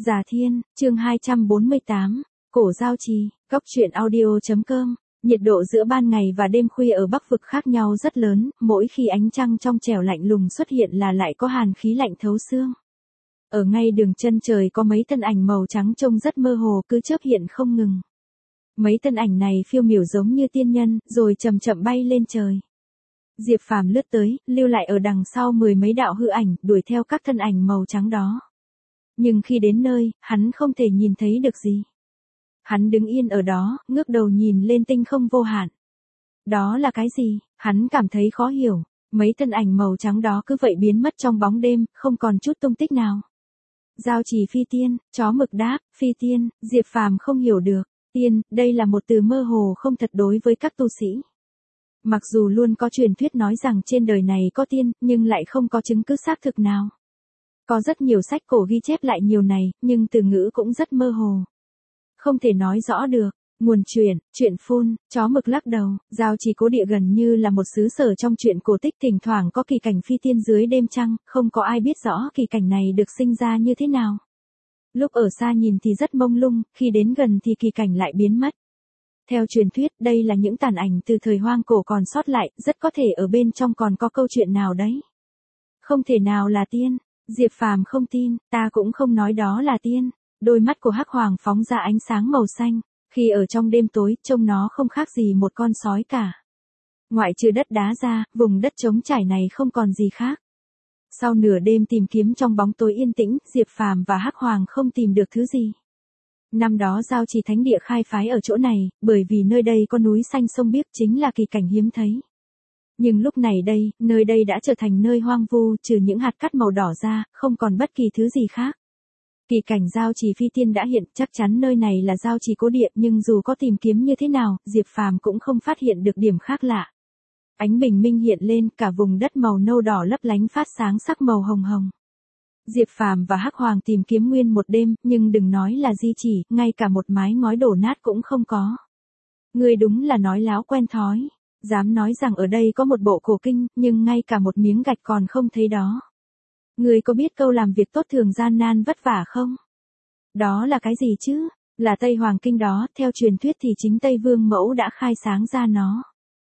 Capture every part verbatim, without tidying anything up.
Già Thiên, chương hai trăm bốn mươi tám, Cổ Giao Trì, Góc truyện audio.com. Nhiệt độ giữa ban ngày và đêm khuya ở Bắc vực khác nhau rất lớn, mỗi khi ánh trăng trong trẻo lạnh lùng xuất hiện là lại có hàn khí lạnh thấu xương. Ở ngay đường chân trời có mấy thân ảnh màu trắng trông rất mơ hồ cứ chớp hiện không ngừng. Mấy thân ảnh này phiêu miểu giống như tiên nhân, rồi chậm chậm bay lên trời. Diệp Phàm lướt tới, lưu lại ở đằng sau mười mấy đạo hư ảnh, đuổi theo các thân ảnh màu trắng đó. Nhưng khi đến nơi, hắn không thể nhìn thấy được gì. Hắn đứng yên ở đó, ngước đầu nhìn lên tinh không vô hạn. Đó là cái gì? Hắn cảm thấy khó hiểu. Mấy thân ảnh màu trắng đó cứ vậy biến mất trong bóng đêm, không còn chút tung tích nào. Giao Trì phi tiên, chó mực đáp, phi tiên, Diệp Phàm không hiểu được. Tiên, đây là một từ mơ hồ không thật đối với các tu sĩ. Mặc dù luôn có truyền thuyết nói rằng trên đời này có tiên, nhưng lại không có chứng cứ xác thực nào. Có rất nhiều sách cổ ghi chép lại nhiều này, nhưng từ ngữ cũng rất mơ hồ. Không thể nói rõ được. Nguồn truyện, truyện phun, chó mực lắc đầu, Giao Trì cố địa gần như là một xứ sở trong truyện cổ tích, thỉnh thoảng có kỳ cảnh phi tiên dưới đêm trăng, không có ai biết rõ kỳ cảnh này được sinh ra như thế nào. Lúc ở xa nhìn thì rất mông lung, khi đến gần thì kỳ cảnh lại biến mất. Theo truyền thuyết, đây là những tàn ảnh từ thời hoang cổ còn sót lại, rất có thể ở bên trong còn có câu chuyện nào đấy. Không thể nào là tiên. Diệp Phàm không tin, ta cũng không nói đó là tiên. Đôi mắt của Hắc Hoàng phóng ra ánh sáng màu xanh, khi ở trong đêm tối, trông nó không khác gì một con sói cả. Ngoại trừ đất đá ra, vùng đất trống trải này không còn gì khác. Sau nửa đêm tìm kiếm trong bóng tối yên tĩnh, Diệp Phàm và Hắc Hoàng không tìm được thứ gì. Năm đó Giao Trì thánh địa khai phái ở chỗ này, bởi vì nơi đây có núi xanh sông biếc chính là kỳ cảnh hiếm thấy. Nhưng lúc này đây, nơi đây đã trở thành nơi hoang vu, trừ những hạt cát màu đỏ ra, không còn bất kỳ thứ gì khác. Kỳ cảnh Giao Trì phi tiên đã hiện, chắc chắn nơi này là Giao Trì cố địa, nhưng dù có tìm kiếm như thế nào, Diệp Phàm cũng không phát hiện được điểm khác lạ. Ánh bình minh hiện lên, cả vùng đất màu nâu đỏ lấp lánh phát sáng sắc màu hồng hồng. Diệp Phàm và Hắc Hoàng tìm kiếm nguyên một đêm, nhưng đừng nói là di chỉ, ngay cả một mái ngói đổ nát cũng không có. Ngươi đúng là nói láo quen thói. Dám nói rằng ở đây có một bộ cổ kinh, nhưng ngay cả một miếng gạch còn không thấy đó. Ngươi có biết câu làm việc tốt thường gian nan vất vả không? Đó là cái gì chứ? Là Tây Hoàng Kinh đó, theo truyền thuyết thì chính Tây Vương Mẫu đã khai sáng ra nó.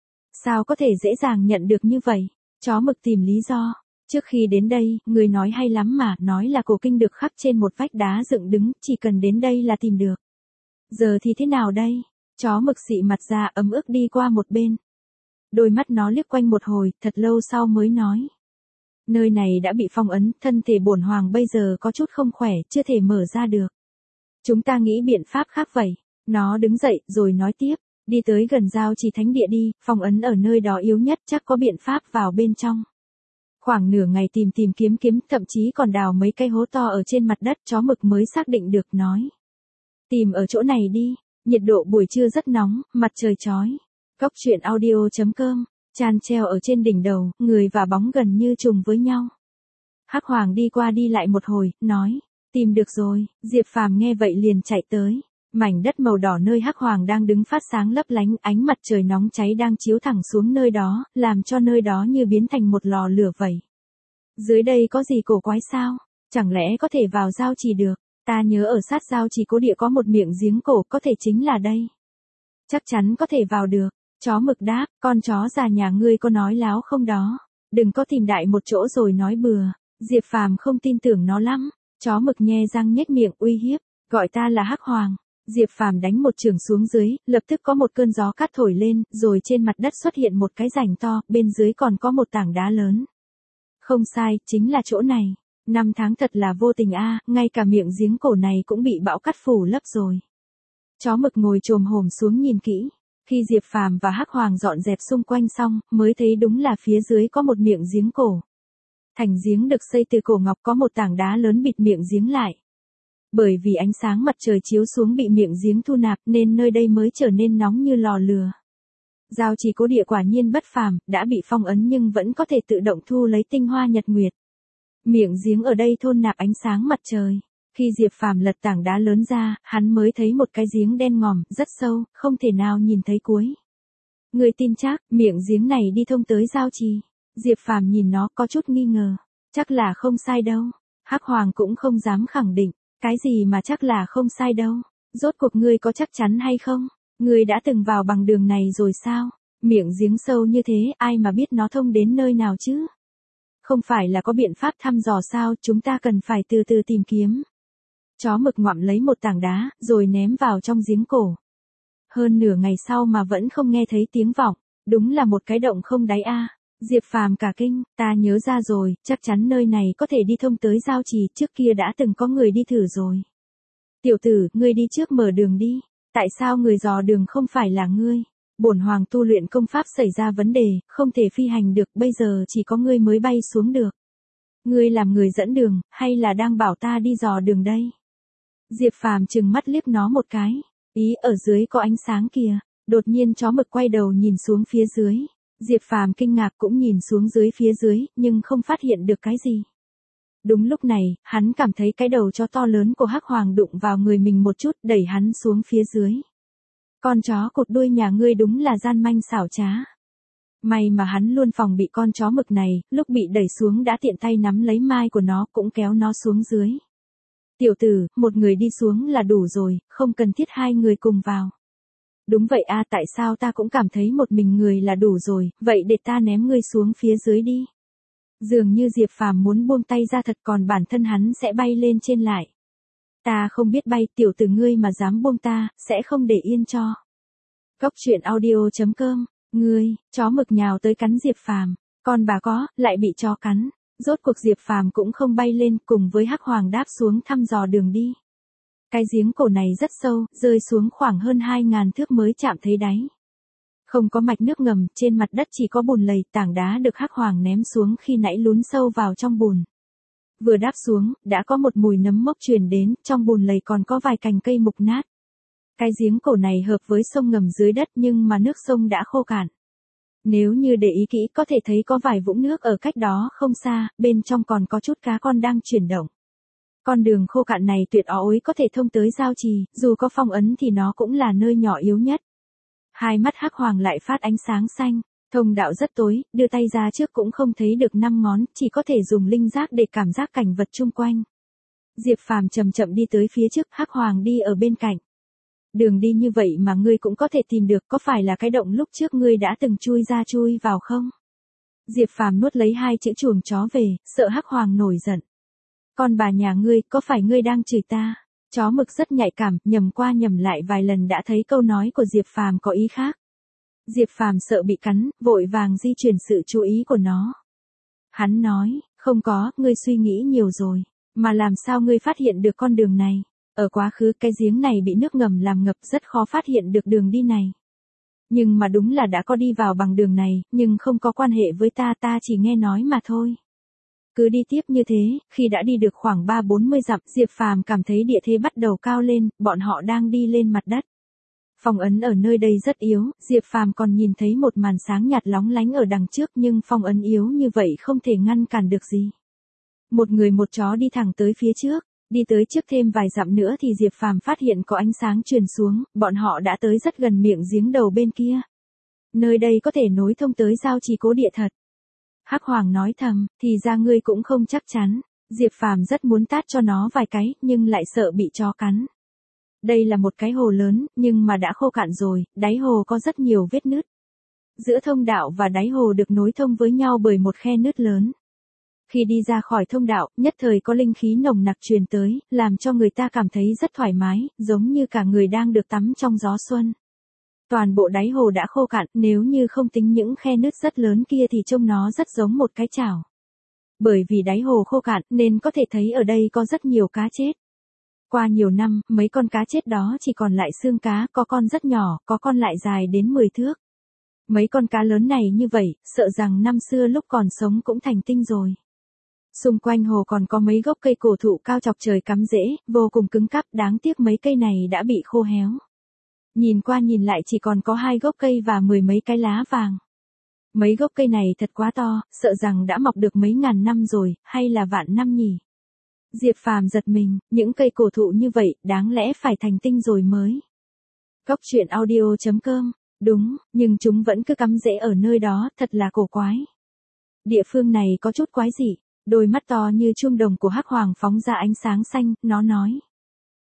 Sao có thể dễ dàng nhận được như vậy? Chó mực tìm lý do. Trước khi đến đây, người nói hay lắm mà, nói là cổ kinh được khắc trên một vách đá dựng đứng, chỉ cần đến đây là tìm được. Giờ thì thế nào đây? Chó mực xị mặt ra ấm ức đi qua một bên. Đôi mắt nó liếc quanh một hồi, thật lâu sau mới nói. Nơi này đã bị phong ấn, thân thể bổn hoàng bây giờ có chút không khỏe, chưa thể mở ra được. Chúng ta nghĩ biện pháp khác vậy. Nó đứng dậy, rồi nói tiếp, đi tới gần Giao Trì thánh địa đi, phong ấn ở nơi đó yếu nhất, chắc có biện pháp vào bên trong. Khoảng nửa ngày tìm tìm kiếm kiếm, thậm chí còn đào mấy cái hố to ở trên mặt đất, chó mực mới xác định được, nói. Tìm ở chỗ này đi, nhiệt độ buổi trưa rất nóng, mặt trời chói. Góc truyện audio.com, tràn treo ở trên đỉnh đầu, người và bóng gần như trùng với nhau. Hắc Hoàng đi qua đi lại một hồi, nói, tìm được rồi. Diệp Phàm nghe vậy liền chạy tới. Mảnh đất màu đỏ nơi Hắc Hoàng đang đứng phát sáng lấp lánh, ánh mặt trời nóng cháy đang chiếu thẳng xuống nơi đó, làm cho nơi đó như biến thành một lò lửa vậy. Dưới đây có gì cổ quái sao? Chẳng lẽ có thể vào Giao Trì được? Ta nhớ ở sát Giao Trì cố địa có một miệng giếng cổ, có thể chính là đây. Chắc chắn có thể vào được. Chó mực đáp, con chó già nhà ngươi có nói láo không đó? Đừng có tìm đại một chỗ rồi nói bừa. Diệp Phàm không tin tưởng nó lắm. Chó mực nhe răng nhếch miệng uy hiếp, gọi ta là Hắc Hoàng. Diệp Phàm đánh một chưởng xuống dưới, lập tức có một cơn gió cát thổi lên, rồi trên mặt đất xuất hiện một cái rãnh to, bên dưới còn có một tảng đá lớn. Không sai, chính là chỗ này. Năm tháng thật là vô tình a, ngay cả miệng giếng cổ này cũng bị bão cát phủ lấp rồi. Chó mực ngồi chồm hổm xuống nhìn kỹ. Khi Diệp Phàm và Hắc Hoàng dọn dẹp xung quanh xong, mới thấy đúng là phía dưới có một miệng giếng cổ. Thành giếng được xây từ cổ ngọc, có một tảng đá lớn bịt miệng giếng lại. Bởi vì ánh sáng mặt trời chiếu xuống bị miệng giếng thu nạp nên nơi đây mới trở nên nóng như lò lửa. Giao Trì cố địa quả nhiên bất phàm, đã bị phong ấn nhưng vẫn có thể tự động thu lấy tinh hoa nhật nguyệt. Miệng giếng ở đây thôn nạp ánh sáng mặt trời. Khi Diệp Phàm lật tảng đá lớn ra, hắn mới thấy một cái giếng đen ngòm, rất sâu, không thể nào nhìn thấy cuối. Người tin chắc, miệng giếng này đi thông tới Giao Trì. Diệp Phàm nhìn nó có chút nghi ngờ. Chắc là không sai đâu. Hắc Hoàng cũng không dám khẳng định. Cái gì mà chắc là không sai đâu? Rốt cuộc ngươi có chắc chắn hay không? Ngươi đã từng vào bằng đường này rồi sao? Miệng giếng sâu như thế, ai mà biết nó thông đến nơi nào chứ? Không phải là có biện pháp thăm dò sao, chúng ta cần phải từ từ tìm kiếm. Chó mực ngoạm lấy một tảng đá, rồi ném vào trong giếng cổ. Hơn nửa ngày sau mà vẫn không nghe thấy tiếng vọng, đúng là một cái động không đáy a. Diệp Phàm cả kinh, ta nhớ ra rồi, chắc chắn nơi này có thể đi thông tới giao trì, trước kia đã từng có người đi thử rồi. Tiểu tử, ngươi đi trước mở đường đi, tại sao người dò đường không phải là ngươi? Bổn hoàng tu luyện công pháp xảy ra vấn đề, không thể phi hành được, bây giờ chỉ có ngươi mới bay xuống được. Ngươi làm người dẫn đường, hay là đang bảo ta đi dò đường đây? Diệp Phàm trừng mắt liếc nó một cái, ý ở dưới có ánh sáng kìa. Đột nhiên chó mực quay đầu nhìn xuống phía dưới. Diệp Phàm kinh ngạc cũng nhìn xuống dưới phía dưới, nhưng không phát hiện được cái gì. Đúng lúc này, hắn cảm thấy cái đầu chó to lớn của Hắc Hoàng đụng vào người mình một chút, đẩy hắn xuống phía dưới. Con chó cột đuôi nhà ngươi đúng là gian manh xảo trá. May mà hắn luôn phòng bị con chó mực này, lúc bị đẩy xuống đã tiện tay nắm lấy mai của nó cũng kéo nó xuống dưới. Tiểu tử, một người đi xuống là đủ rồi, không cần thiết hai người cùng vào. Đúng vậy a, tại sao ta cũng cảm thấy một mình người là đủ rồi, vậy để ta ném ngươi xuống phía dưới đi. Dường như Diệp Phàm muốn buông tay ra thật, còn bản thân hắn sẽ bay lên trên lại. Ta không biết bay, tiểu tử ngươi mà dám buông ta, sẽ không để yên cho. Cốc truyện audio chấm com, ngươi, chó mực nhào tới cắn Diệp Phàm, con bà có, lại bị chó cắn. Rốt cuộc Diệp Phàm cũng không bay lên, cùng với Hắc Hoàng đáp xuống thăm dò đường đi. Cái giếng cổ này rất sâu, rơi xuống khoảng hơn hai ngàn thước mới chạm thấy đáy. Không có mạch nước ngầm, trên mặt đất chỉ có bùn lầy, tảng đá được Hắc Hoàng ném xuống khi nãy lún sâu vào trong bùn. Vừa đáp xuống, đã có một mùi nấm mốc truyền đến, trong bùn lầy còn có vài cành cây mục nát. Cái giếng cổ này hợp với sông ngầm dưới đất nhưng mà nước sông đã khô cạn. Nếu như để ý kỹ có thể thấy có vài vũng nước ở cách đó không xa, bên trong còn có chút cá con đang chuyển động. Con đường khô cạn này tuyệt ối có thể thông tới giao trì, dù có phong ấn thì nó cũng là nơi nhỏ yếu nhất. Hai mắt Hắc Hoàng lại phát ánh sáng xanh, thông đạo rất tối, đưa tay ra trước cũng không thấy được năm ngón, chỉ có thể dùng linh giác để cảm giác cảnh vật chung quanh. Diệp Phàm chậm chậm đi tới phía trước, Hắc Hoàng đi ở bên cạnh. Đường đi như vậy mà ngươi cũng có thể tìm được, có phải là cái động lúc trước ngươi đã từng chui ra chui vào không? Diệp Phàm nuốt lấy hai chữ chuồng chó về, sợ Hắc Hoàng nổi giận. Con bà nhà ngươi, có phải ngươi đang chửi ta? Chó mực rất nhạy cảm, nhầm qua nhầm lại vài lần đã thấy câu nói của Diệp Phàm có ý khác. Diệp Phàm sợ bị cắn, vội vàng di chuyển sự chú ý của nó. Hắn nói, không có, ngươi suy nghĩ nhiều rồi, mà làm sao ngươi phát hiện được con đường này? Ở quá khứ cái giếng này bị nước ngầm làm ngập, rất khó phát hiện được đường đi này. Nhưng mà đúng là đã có đi vào bằng đường này, nhưng không có quan hệ với ta, ta chỉ nghe nói mà thôi. Cứ đi tiếp như thế, khi đã đi được khoảng ba bốn mươi dặm, Diệp Phàm cảm thấy địa thế bắt đầu cao lên, bọn họ đang đi lên mặt đất. Phong ấn ở nơi đây rất yếu, Diệp Phàm còn nhìn thấy một màn sáng nhạt lóng lánh ở đằng trước, nhưng phong ấn yếu như vậy không thể ngăn cản được gì. Một người một chó đi thẳng tới phía trước, đi tới trước thêm vài dặm nữa thì Diệp Phàm phát hiện có ánh sáng truyền xuống, bọn họ đã tới rất gần miệng giếng đầu bên kia. Nơi đây có thể nối thông tới giao trì cố địa thật. Hắc Hoàng nói thầm, thì ra ngươi cũng không chắc chắn. Diệp Phàm rất muốn tát cho nó vài cái, nhưng lại sợ bị chó cắn. Đây là một cái hồ lớn, nhưng mà đã khô cạn rồi, đáy hồ có rất nhiều vết nứt. Giữa thông đạo và đáy hồ được nối thông với nhau bởi một khe nứt lớn. Khi đi ra khỏi thông đạo, nhất thời có linh khí nồng nặc truyền tới, làm cho người ta cảm thấy rất thoải mái, giống như cả người đang được tắm trong gió xuân. Toàn bộ đáy hồ đã khô cạn, nếu như không tính những khe nứt rất lớn kia thì trông nó rất giống một cái chảo. Bởi vì đáy hồ khô cạn nên có thể thấy ở đây có rất nhiều cá chết. Qua nhiều năm, mấy con cá chết đó chỉ còn lại xương cá, có con rất nhỏ, có con lại dài đến mười thước. Mấy con cá lớn này như vậy, sợ rằng năm xưa lúc còn sống cũng thành tinh rồi. Xung quanh hồ còn có mấy gốc cây cổ thụ cao chọc trời cắm rễ, vô cùng cứng cáp, đáng tiếc mấy cây này đã bị khô héo. Nhìn qua nhìn lại chỉ còn có hai gốc cây và mười mấy cái lá vàng. Mấy gốc cây này thật quá to, sợ rằng đã mọc được mấy ngàn năm rồi, hay là vạn năm nhỉ? Diệp Phàm giật mình, những cây cổ thụ như vậy, đáng lẽ phải thành tinh rồi mới. Cốc truyện audio chấm com, đúng, nhưng chúng vẫn cứ cắm rễ ở nơi đó, thật là cổ quái. Địa phương này có chút quái dị, đôi mắt to như chuông đồng của Hắc Hoàng phóng ra ánh sáng xanh, nó nói.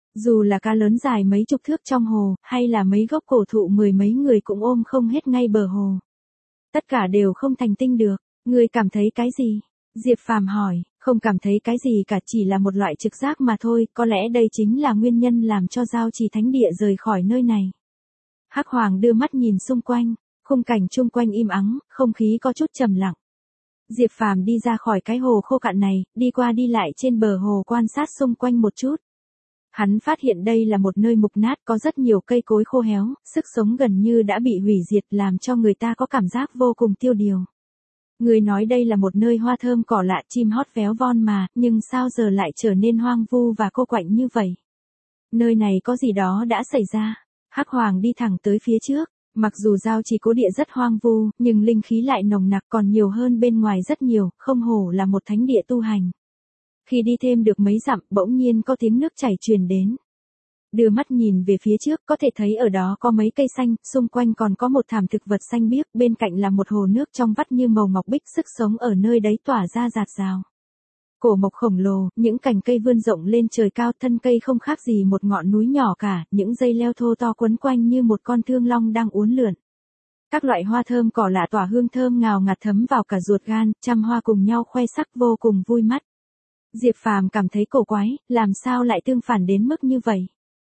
Dù là cá lớn dài mấy chục thước trong hồ, hay là mấy gốc cổ thụ mười mấy người cũng ôm không hết ngay bờ hồ. Tất cả đều không thành tinh được. Ngươi cảm thấy cái gì? Diệp Phàm hỏi, không cảm thấy cái gì cả, chỉ là một loại trực giác mà thôi, có lẽ đây chính là nguyên nhân làm cho Giao Trì Thánh Địa rời khỏi nơi này. Hắc Hoàng đưa mắt nhìn xung quanh, khung cảnh chung quanh im ắng, không khí có chút trầm lặng. Diệp Phàm đi ra khỏi cái hồ khô cạn này, đi qua đi lại trên bờ hồ quan sát xung quanh một chút. Hắn phát hiện đây là một nơi mục nát, có rất nhiều cây cối khô héo, sức sống gần như đã bị hủy diệt, làm cho người ta có cảm giác vô cùng tiêu điều. Người nói đây là một nơi hoa thơm cỏ lạ, chim hót véo von mà, nhưng sao giờ lại trở nên hoang vu và cô quạnh như vậy? Nơi này có gì đó đã xảy ra. Hắc Hoàng đi thẳng tới phía trước, mặc dù Giao Trì Cố Địa rất hoang vu, nhưng linh khí lại nồng nặc, còn nhiều hơn bên ngoài rất nhiều, không hổ là một thánh địa tu hành. Khi đi thêm được mấy dặm, bỗng nhiên có tiếng nước chảy truyền đến. Đưa mắt nhìn về phía trước, có thể thấy ở đó có mấy cây xanh, xung quanh còn có một thảm thực vật xanh biếc, bên cạnh là một hồ nước trong vắt như màu ngọc bích, sức sống ở nơi đấy tỏa ra rạt rào. Cổ mộc khổng lồ, những cành cây vươn rộng lên trời cao, thân cây không khác gì một ngọn núi nhỏ cả, những dây leo thô to quấn quanh như một con thương long đang uốn lượn. Các loại hoa thơm cỏ lạ tỏa hương thơm ngào ngạt thấm vào cả ruột gan, trăm hoa cùng nhau khoe sắc vô cùng vui mắt. Diệp Phàm cảm thấy cổ quái, làm sao lại tương phản đến mức như vậy?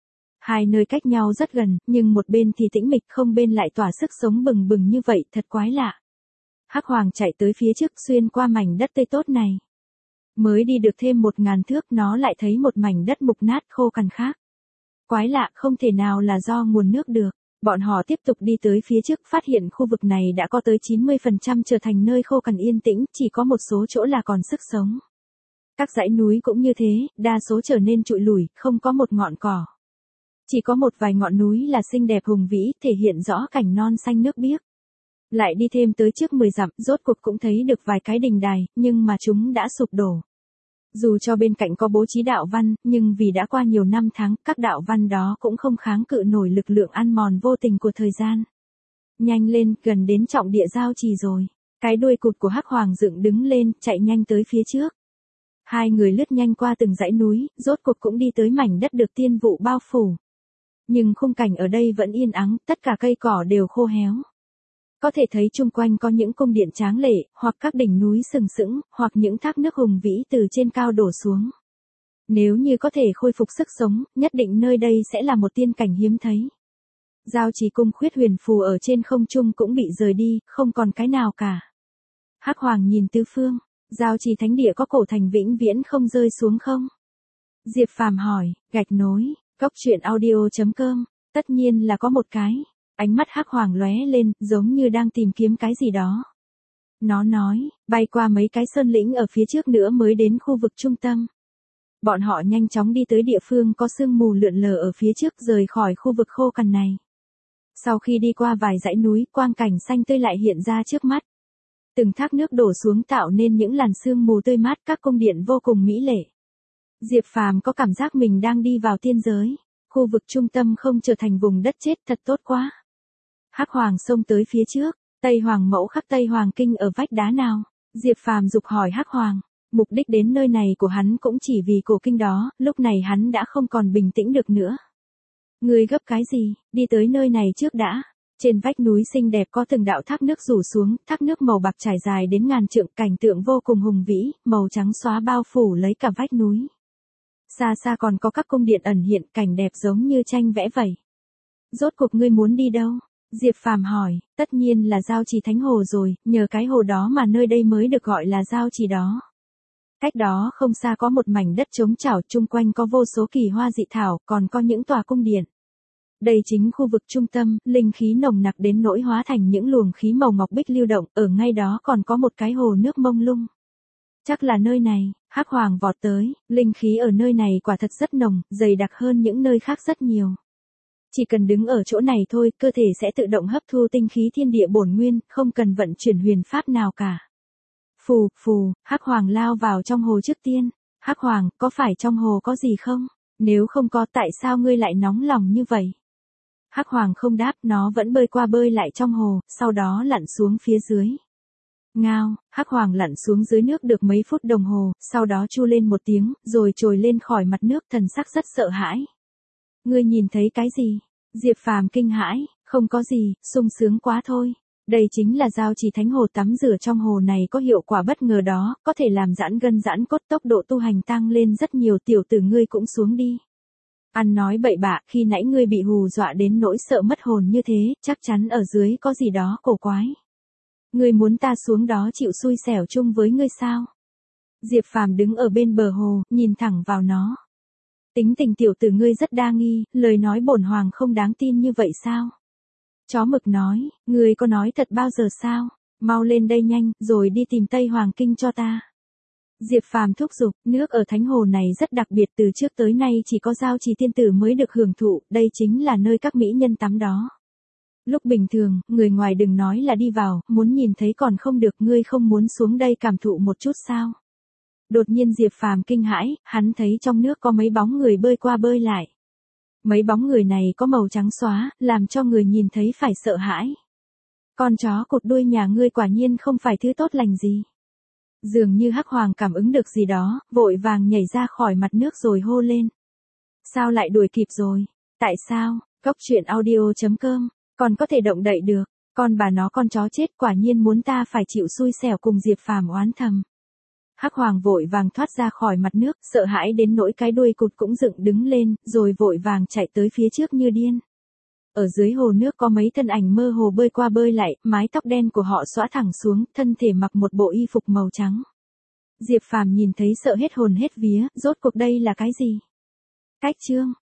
Hai nơi cách nhau rất gần, nhưng một bên thì tĩnh mịch, không bên lại tỏa sức sống bừng bừng như vậy, thật quái lạ. Hắc Hoàng chạy tới phía trước, xuyên qua mảnh đất tươi tốt này. Mới đi được thêm một ngàn thước, nó lại thấy một mảnh đất mục nát khô cằn khác. Quái lạ, không thể nào là do nguồn nước được. Bọn họ tiếp tục đi tới phía trước, phát hiện khu vực này đã có tới chín mươi phần trăm trở thành nơi khô cằn yên tĩnh, chỉ có một số chỗ là còn sức sống. Các dãy núi cũng như thế, đa số trở nên trụi lủi, không có một ngọn cỏ. Chỉ có một vài ngọn núi là xinh đẹp hùng vĩ, thể hiện rõ cảnh non xanh nước biếc. Lại đi thêm tới trước mười dặm, rốt cuộc cũng thấy được vài cái đình đài, nhưng mà chúng đã sụp đổ. Dù cho bên cạnh có bố trí đạo văn, nhưng vì đã qua nhiều năm tháng, các đạo văn đó cũng không kháng cự nổi lực lượng ăn mòn vô tình của thời gian. Nhanh lên, gần đến trọng địa Giao Trì rồi. Cái đuôi cụt của Hắc Hoàng dựng đứng lên, chạy nhanh tới phía trước. Hai người lướt nhanh qua từng dãy núi, rốt cuộc cũng đi tới mảnh đất được tiên vụ bao phủ. Nhưng khung cảnh ở đây vẫn yên ắng, tất cả cây cỏ đều khô héo. Có thể thấy chung quanh có những cung điện tráng lệ, hoặc các đỉnh núi sừng sững, hoặc những thác nước hùng vĩ từ trên cao đổ xuống. Nếu như có thể khôi phục sức sống, nhất định nơi đây sẽ là một tiên cảnh hiếm thấy. Giao Trì cung khuyết huyền phù ở trên không trung cũng bị rời đi, không còn cái nào cả. Hắc Hoàng nhìn tứ phương, Giao Trì Thánh Địa có cổ thành vĩnh viễn không rơi xuống không? Diệp Phàm hỏi, gạch nối, góc truyện audio chấm com, tất nhiên là có một cái. Ánh mắt Hắc Hoàng lóe lên, giống như đang tìm kiếm cái gì đó. Nó nói, bay qua mấy cái sơn lĩnh ở phía trước nữa mới đến khu vực trung tâm. Bọn họ nhanh chóng đi tới địa phương có sương mù lượn lờ ở phía trước, rời khỏi khu vực khô cằn này. Sau khi đi qua vài dãy núi, quang cảnh xanh tươi lại hiện ra trước mắt. Từng thác nước đổ xuống tạo nên những làn sương mù tươi mát, các cung điện vô cùng mỹ lệ. Diệp Phàm có cảm giác mình đang đi vào tiên giới. Khu vực trung tâm không trở thành vùng đất chết, thật tốt quá. Hắc Hoàng xông tới phía trước, Tây Hoàng mẫu khắc Tây Hoàng kinh ở vách đá nào? Diệp Phàm dục hỏi Hắc Hoàng, mục đích đến nơi này của hắn cũng chỉ vì cổ kinh đó, lúc này hắn đã không còn bình tĩnh được nữa. Ngươi gấp cái gì, đi tới nơi này trước đã. Trên vách núi xinh đẹp có từng đạo thác nước rủ xuống, thác nước màu bạc trải dài đến ngàn trượng, cảnh tượng vô cùng hùng vĩ, màu trắng xóa bao phủ lấy cả vách núi. Xa xa còn có các cung điện ẩn hiện, cảnh đẹp giống như tranh vẽ vậy. Rốt cuộc ngươi muốn đi đâu? Diệp Phàm hỏi, tất nhiên là Giao Trì Thánh Hồ rồi, nhờ cái hồ đó mà nơi đây mới được gọi là Giao Trì đó. Cách đó không xa có một mảnh đất trống trảo, chung quanh có vô số kỳ hoa dị thảo, còn có những tòa cung điện. Đây chính khu vực trung tâm, linh khí nồng nặc đến nỗi hóa thành những luồng khí màu ngọc bích lưu động, ở ngay đó còn có một cái hồ nước mông lung. Chắc là nơi này. Hắc Hoàng vọt tới, linh khí ở nơi này quả thật rất nồng, dày đặc hơn những nơi khác rất nhiều. Chỉ cần đứng ở chỗ này thôi, cơ thể sẽ tự động hấp thu tinh khí thiên địa bổn nguyên, không cần vận chuyển huyền pháp nào cả. Phù, phù, Hắc Hoàng lao vào trong hồ trước tiên. Hắc Hoàng, có phải trong hồ có gì không? Nếu không có, tại sao ngươi lại nóng lòng như vậy? Hắc Hoàng không đáp, nó vẫn bơi qua bơi lại trong hồ, sau đó lặn xuống phía dưới. Ngao, Hắc Hoàng lặn xuống dưới nước được mấy phút đồng hồ, sau đó chu lên một tiếng, rồi trồi lên khỏi mặt nước, thần sắc rất sợ hãi. Ngươi nhìn thấy cái gì? Diệp Phàm kinh hãi, không có gì, sung sướng quá thôi. Đây chính là giao trì thánh hồ, tắm rửa trong hồ này có hiệu quả bất ngờ đó, có thể làm giãn gân giãn cốt, tốc độ tu hành tăng lên rất nhiều, tiểu tử ngươi cũng xuống đi. Ăn nói bậy bạ, khi nãy ngươi bị hù dọa đến nỗi sợ mất hồn như thế, chắc chắn ở dưới có gì đó cổ quái. Ngươi muốn ta xuống đó chịu xui xẻo chung với ngươi sao? Diệp Phàm đứng ở bên bờ hồ, nhìn thẳng vào nó. Tính tình tiểu tử ngươi rất đa nghi, lời nói bổn hoàng không đáng tin như vậy sao? Chó mực nói, ngươi có nói thật bao giờ sao? Mau lên đây nhanh, rồi đi tìm Tây Hoàng Kinh cho ta. Diệp Phàm thúc giục, nước ở thánh hồ này rất đặc biệt, từ trước tới nay chỉ có giao trì tiên tử mới được hưởng thụ, đây chính là nơi các mỹ nhân tắm đó. Lúc bình thường, người ngoài đừng nói là đi vào, muốn nhìn thấy còn không được, ngươi không muốn xuống đây cảm thụ một chút sao? Đột nhiên Diệp Phàm kinh hãi, hắn thấy trong nước có mấy bóng người bơi qua bơi lại. Mấy bóng người này có màu trắng xóa, làm cho người nhìn thấy phải sợ hãi. Con chó cụt đuôi nhà ngươi quả nhiên không phải thứ tốt lành gì. Dường như Hắc Hoàng cảm ứng được gì đó, vội vàng nhảy ra khỏi mặt nước rồi hô lên. Sao lại đuổi kịp rồi? Tại sao? Cốc truyện audio chấm com, còn có thể động đậy được, con bà nó con chó chết, quả nhiên muốn ta phải chịu xui xẻo, cùng Diệp Phàm oán thầm. Hắc Hoàng vội vàng thoát ra khỏi mặt nước, sợ hãi đến nỗi cái đuôi cụt cũng dựng đứng lên, rồi vội vàng chạy tới phía trước như điên. Ở dưới hồ nước có mấy thân ảnh mơ hồ bơi qua bơi lại, mái tóc đen của họ xõa thẳng xuống, thân thể mặc một bộ y phục màu trắng. Diệp Phàm nhìn thấy sợ hết hồn hết vía, rốt cuộc đây là cái gì? Cách chương